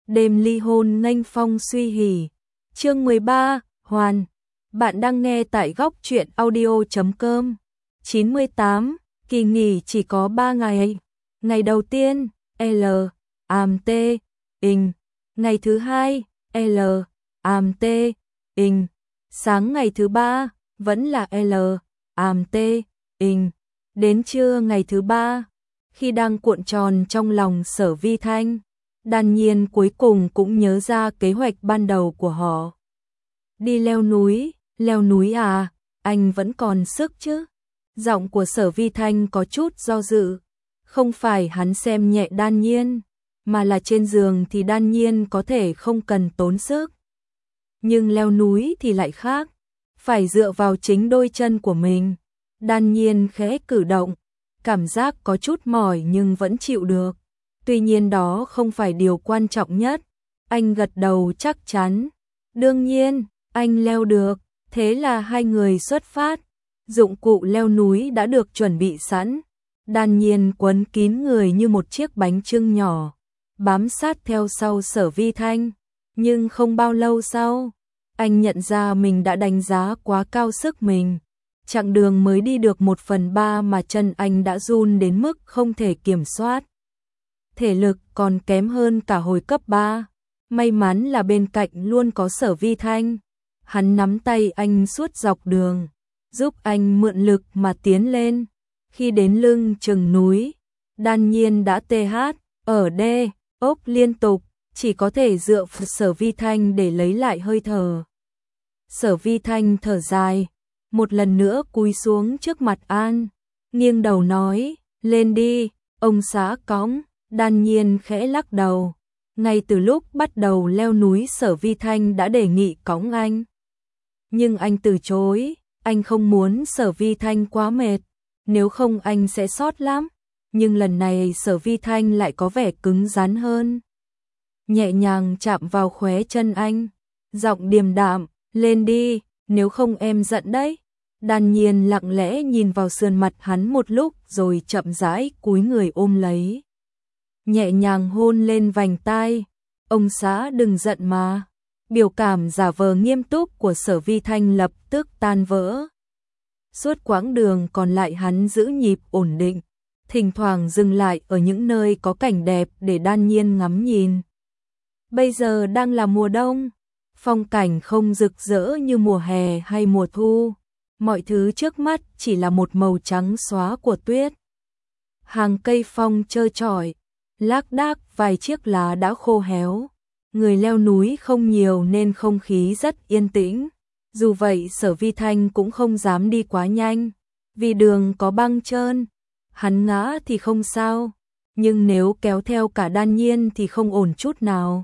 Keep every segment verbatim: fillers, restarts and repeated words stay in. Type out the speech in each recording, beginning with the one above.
đêm ly hôn nghênh phong suy hỉ. Chương mười ba, Hoàn. Bạn đang nghe tại góc truyện audio chấm com. chín mươi tám, kỳ nghỉ chỉ có ba ngày. Ngày đầu tiên, L, am T, in. Ngày thứ hai, L, am T, in. Sáng ngày thứ ba, vẫn là L, am T, in. Đến trưa ngày thứ ba, khi đang cuộn tròn trong lòng Sở Vi Thanh, Đan Nhiên cuối cùng cũng nhớ ra kế hoạch ban đầu của họ. Đi leo núi, leo núi à, anh vẫn còn sức chứ? Giọng của Sở Vi Thanh có chút do dự. Không phải hắn xem nhẹ Đan Nhiên, mà là trên giường thì Đan Nhiên có thể không cần tốn sức. Nhưng leo núi thì lại khác, phải dựa vào chính đôi chân của mình. Đan Nhiên khẽ cử động, cảm giác có chút mỏi nhưng vẫn chịu được. Tuy nhiên đó không phải điều quan trọng nhất. Anh gật đầu chắc chắn. Đương nhiên, anh leo được. Thế là hai người xuất phát. Dụng cụ leo núi đã được chuẩn bị sẵn. Đan Nhiên quấn kín người như một chiếc bánh chưng nhỏ, bám sát theo sau Sở Vi Thanh. Nhưng không bao lâu sau, anh nhận ra mình đã đánh giá quá cao sức mình. Chặng đường mới đi được một phần ba mà chân anh đã run đến mức không thể kiểm soát. Thể lực còn kém hơn cả hồi cấp ba. May mắn là bên cạnh luôn có Sở Vi Thanh. Hắn nắm tay anh suốt dọc đường, giúp anh mượn lực mà tiến lên. Khi đến lưng chừng núi, Đan Nhiên đã tê hát, ở đê, ốc liên tục, chỉ có thể dựa vào Sở Vi Thanh để lấy lại hơi thở. Sở Vi Thanh thở dài, một lần nữa cúi xuống trước mặt An, nghiêng đầu nói, lên đi, ông xã cõng. Đan Nhiên khẽ lắc đầu. Ngay từ lúc bắt đầu leo núi Sở Vi Thanh đã đề nghị cõng anh. Nhưng anh từ chối, anh không muốn Sở Vi Thanh quá mệt, nếu không anh sẽ sót lắm. Nhưng lần này Sở Vi Thanh lại có vẻ cứng rắn hơn. Nhẹ nhàng chạm vào khóe chân anh, giọng điềm đạm, lên đi, nếu không em giận đấy. Đan Nhiên lặng lẽ nhìn vào sườn mặt hắn một lúc rồi chậm rãi cúi người ôm lấy. Nhẹ nhàng hôn lên vành tai. Ông xã đừng giận mà. Biểu cảm giả vờ nghiêm túc của Sở Vi Thanh lập tức tan vỡ. Suốt quãng đường còn lại hắn giữ nhịp ổn định, thỉnh thoảng dừng lại ở những nơi có cảnh đẹp để Đan Nhiên ngắm nhìn. Bây giờ đang là mùa đông, phong cảnh không rực rỡ như mùa hè hay mùa thu. Mọi thứ trước mắt chỉ là một màu trắng xóa của tuyết. Hàng cây phong trơ trọi, lác đác vài chiếc lá đã khô héo. Người leo núi không nhiều nên không khí rất yên tĩnh. Dù vậy Sở Vi Thanh cũng không dám đi quá nhanh, vì đường có băng trơn. Hắn ngã thì không sao, nhưng nếu kéo theo cả Đan Nhiên thì không ổn chút nào.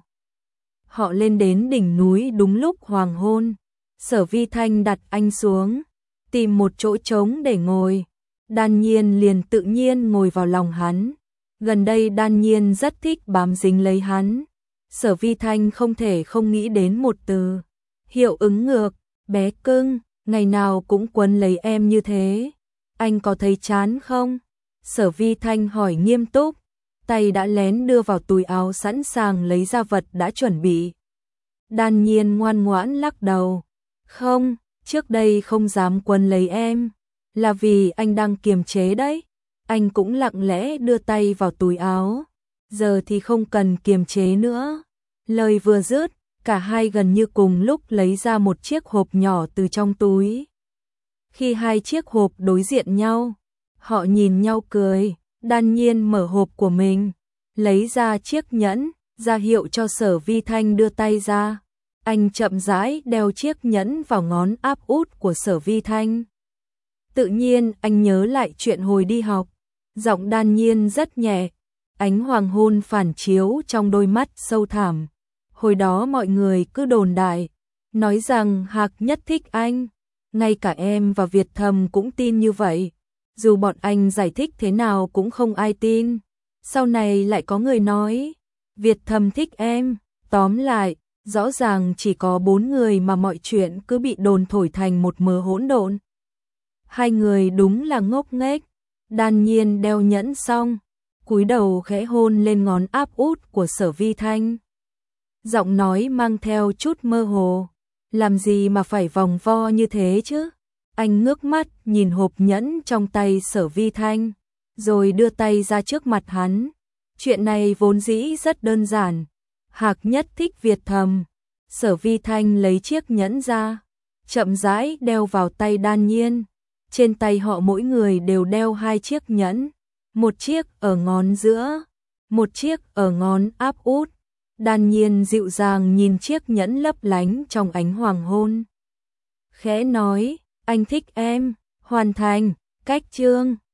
Họ lên đến đỉnh núi đúng lúc hoàng hôn. Sở Vi Thanh đặt anh xuống, tìm một chỗ trống để ngồi. Đan Nhiên liền tự nhiên ngồi vào lòng hắn. Gần đây Đan Nhiên rất thích bám dính lấy hắn. Sở Vi Thanh không thể không nghĩ đến một từ, hiệu ứng ngược. Bé cưng, ngày nào cũng quấn lấy em như thế, anh có thấy chán không? Sở Vi Thanh hỏi nghiêm túc, tay đã lén đưa vào túi áo sẵn sàng lấy ra vật đã chuẩn bị. Đan Nhiên ngoan ngoãn lắc đầu, không, trước đây không dám quấn lấy em, là vì anh đang kiềm chế đấy. Anh cũng lặng lẽ đưa tay vào túi áo, giờ thì không cần kiềm chế nữa. Lời vừa dứt, cả hai gần như cùng lúc lấy ra một chiếc hộp nhỏ từ trong túi. Khi hai chiếc hộp đối diện nhau, họ nhìn nhau cười. Đan Nhiên mở hộp của mình, lấy ra chiếc nhẫn, ra hiệu cho Sở Vi Thanh đưa tay ra. Anh chậm rãi đeo chiếc nhẫn vào ngón áp út của Sở Vi Thanh. Tự nhiên anh nhớ lại chuyện hồi đi học. Giọng Đan Nhiên rất nhẹ, ánh hoàng hôn phản chiếu trong đôi mắt sâu thẳm. Hồi đó mọi người cứ đồn đại, nói rằng Hạc nhất thích anh. Ngay cả em và Việt Thầm cũng tin như vậy. Dù bọn anh giải thích thế nào cũng không ai tin. Sau này lại có người nói, Việt Thầm thích em. Tóm lại, rõ ràng chỉ có bốn người mà mọi chuyện cứ bị đồn thổi thành một mớ hỗn độn. Hai người đúng là ngốc nghếch. Đan Nhiên đeo nhẫn xong, cúi đầu khẽ hôn lên ngón áp út của Sở Vi Thanh. giọng nói mang theo chút mơ hồ. Làm gì mà phải vòng vo như thế chứ? Anh ngước mắt nhìn hộp nhẫn trong tay Sở Vi Thanh, rồi đưa tay ra trước mặt hắn. Chuyện này vốn dĩ rất đơn giản. Hạc Nhất thích Việt thầm. Sở Vi Thanh lấy chiếc nhẫn ra, chậm rãi đeo vào tay Đan Nhiên. Trên tay họ mỗi người đều đeo hai chiếc nhẫn, một chiếc ở ngón giữa, một chiếc ở ngón áp út. Đan Nhiên dịu dàng nhìn chiếc nhẫn lấp lánh trong ánh hoàng hôn. Khẽ nói, anh thích em, hoàn thành, cách chương.